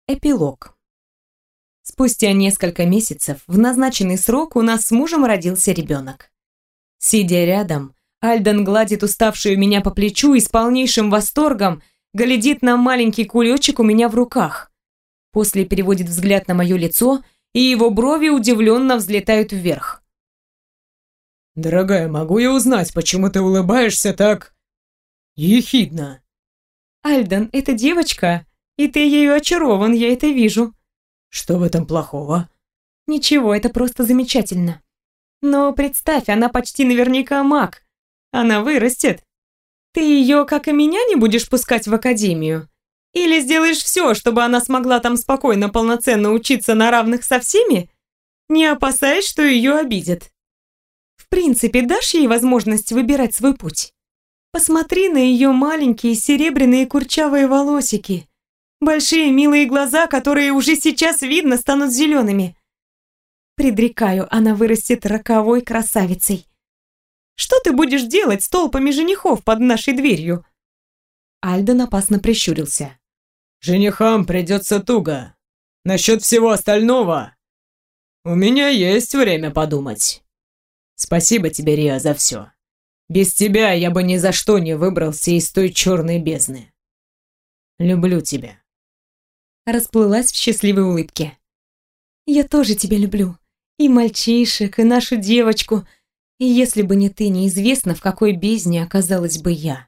Эпилог. Спустя несколько месяцев в назначенный срок у нас с мужем родился ребенок. Сидя рядом, Альден гладит уставшую меня по плечу и с полнейшим восторгом глядит на маленький кулечек у меня в руках. После переводит взгляд на мое лицо, и его брови удивленно взлетают вверх. «Дорогая, могу я узнать, почему ты улыбаешься так ехидно?» «Альден, это девочка, и ты ею очарован, я это вижу». «Что в этом плохого?» «Ничего, это просто замечательно. Но представь, она почти наверняка маг. Она вырастет. Ты ее, как и меня, не будешь пускать в академию? Или сделаешь все, чтобы она смогла там спокойно, полноценно учиться на равных со всеми, не опасаясь, что ее обидят? В принципе, дашь ей возможность выбирать свой путь? Посмотри на ее маленькие серебряные курчавые волосики, большие милые глаза, которые уже сейчас видно станут зелеными. Предрекаю, она вырастет роковой красавицей. Что ты будешь делать с толпами женихов под нашей дверью?» Альден опасно прищурился. «Женихам придется туго. Насчет всего остального у меня есть время подумать. Спасибо тебе, Риа, за все. Без тебя я бы ни за что не выбрался из той черной бездны. Люблю тебя». Расплылась в счастливой улыбке. «Я тоже тебя люблю. И мальчишек, и нашу девочку. И если бы не ты, неизвестно, в какой бездне оказалась бы я».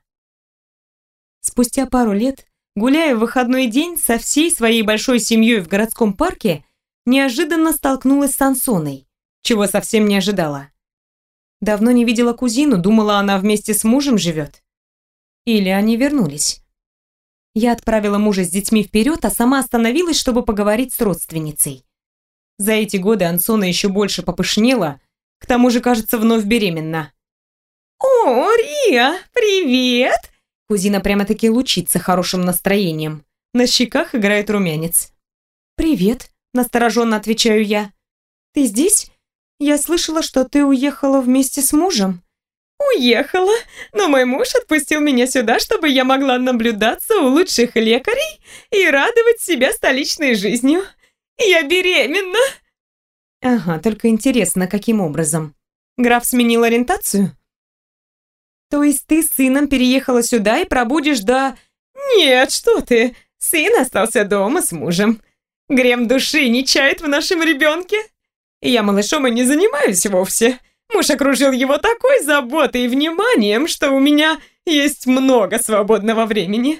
Спустя пару лет, гуляя в выходной день со всей своей большой семьей в городском парке, неожиданно столкнулась с Ансоной, чего совсем не ожидала. Давно не видела кузину, думала, она вместе с мужем живет. Или они вернулись. Я отправила мужа с детьми вперед, а сама остановилась, чтобы поговорить с родственницей. За эти годы Ансона еще больше попышнела, к тому же, кажется, вновь беременна. «О, Риа, привет!» Кузина прямо-таки лучится хорошим настроением. На щеках играет румянец. «Привет», – настороженно отвечаю я. «Ты здесь? Я слышала, что ты уехала вместе с мужем». «Уехала, но мой муж отпустил меня сюда, чтобы я могла наблюдаться у лучших лекарей и радовать себя столичной жизнью. Я беременна!» «Ага, только интересно, каким образом? Граф сменил ориентацию?» «То есть ты с сыном переехала сюда и пробудешь до...» «Нет, что ты! Сын остался дома с мужем. Грем души не чает в нашем ребенке. Я малышом и не занимаюсь вовсе. Муж окружил его такой заботой и вниманием, что у меня есть много свободного времени».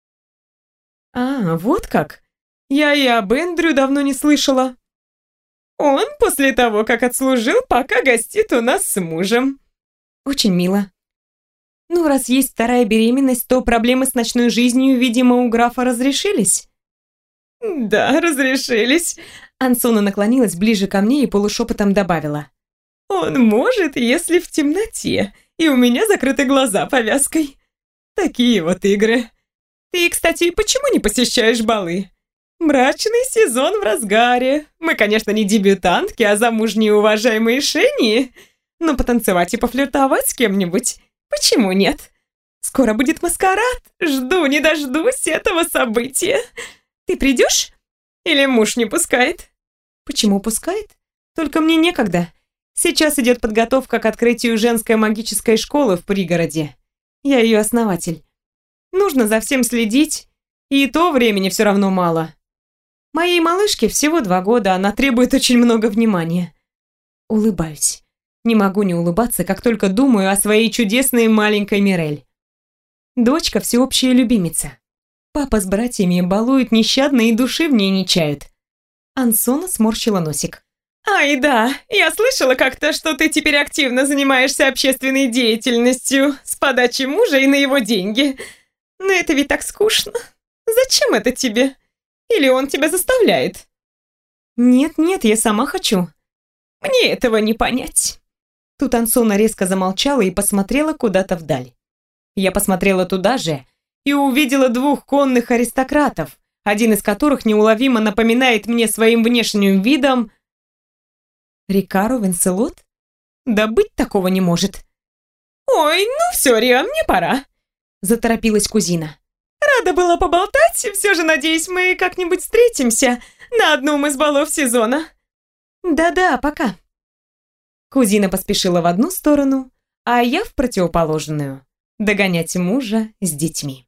«А, вот как? Я и об Эндрю давно не слышала». «Он после того, как отслужил, пока гостит у нас с мужем». «Очень мило. Ну, раз есть вторая беременность, то проблемы с ночной жизнью, видимо, у графа разрешились?» «Да, разрешились». Ансона наклонилась ближе ко мне и полушепотом добавила. «Он может, если в темноте, и у меня закрыты глаза повязкой. Такие вот игры. Ты, кстати, почему не посещаешь балы? Мрачный сезон в разгаре. Мы, конечно, не дебютантки, а замужние уважаемые шении, но потанцевать и пофлиртовать с кем-нибудь почему нет? Скоро будет маскарад. Жду не дождусь этого события. Ты придешь? Или муж не пускает?» «Почему пускает? Только мне некогда. Сейчас идет подготовка к открытию женской магической школы в пригороде. Я ее основатель. Нужно за всем следить, и то времени все равно мало. Моей малышке всего 2 года, она требует очень много внимания». Улыбаюсь. Не могу не улыбаться, как только думаю о своей чудесной маленькой Мирель. Дочка всеобщая любимица. Папа с братьями балуют нещадно и души в ней не чают. Ансона сморщила носик. «Ай да, я слышала как-то, что ты теперь активно занимаешься общественной деятельностью с подачи мужа и на его деньги. Но это ведь так скучно. Зачем это тебе? Или он тебя заставляет?» «Нет, я сама хочу». «Мне этого не понять». Тут Ансона резко замолчала и посмотрела куда-то вдаль. Я посмотрела туда же и увидела 2 конных аристократов, один из которых неуловимо напоминает мне своим внешним видом... Рикару Венселот? Да быть такого не может. «Ой, ну все, Риа, мне пора», — заторопилась кузина. Рада была поболтать, все же, надеюсь, мы как-нибудь встретимся на одном из балов сезона. Да-да, пока. Кузина поспешила в одну сторону, а я в противоположную, догонять мужа с детьми.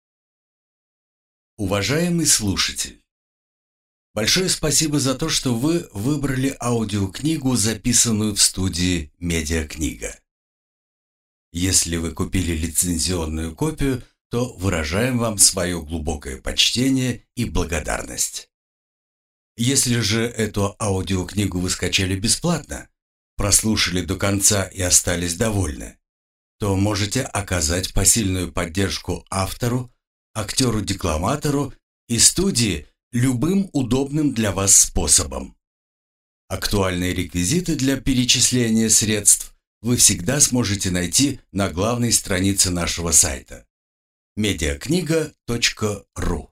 Уважаемый слушатель, большое спасибо за то, что вы выбрали аудиокнигу, записанную в студии «Медиакнига». Если вы купили лицензионную копию, то выражаем вам свое глубокое почтение и благодарность. Если же эту аудиокнигу вы скачали бесплатно, прослушали до конца и остались довольны, то можете оказать посильную поддержку автору, актеру-декламатору и студии любым удобным для вас способом. Актуальные реквизиты для перечисления средств вы всегда сможете найти на главной странице нашего сайта mediakniga.ru.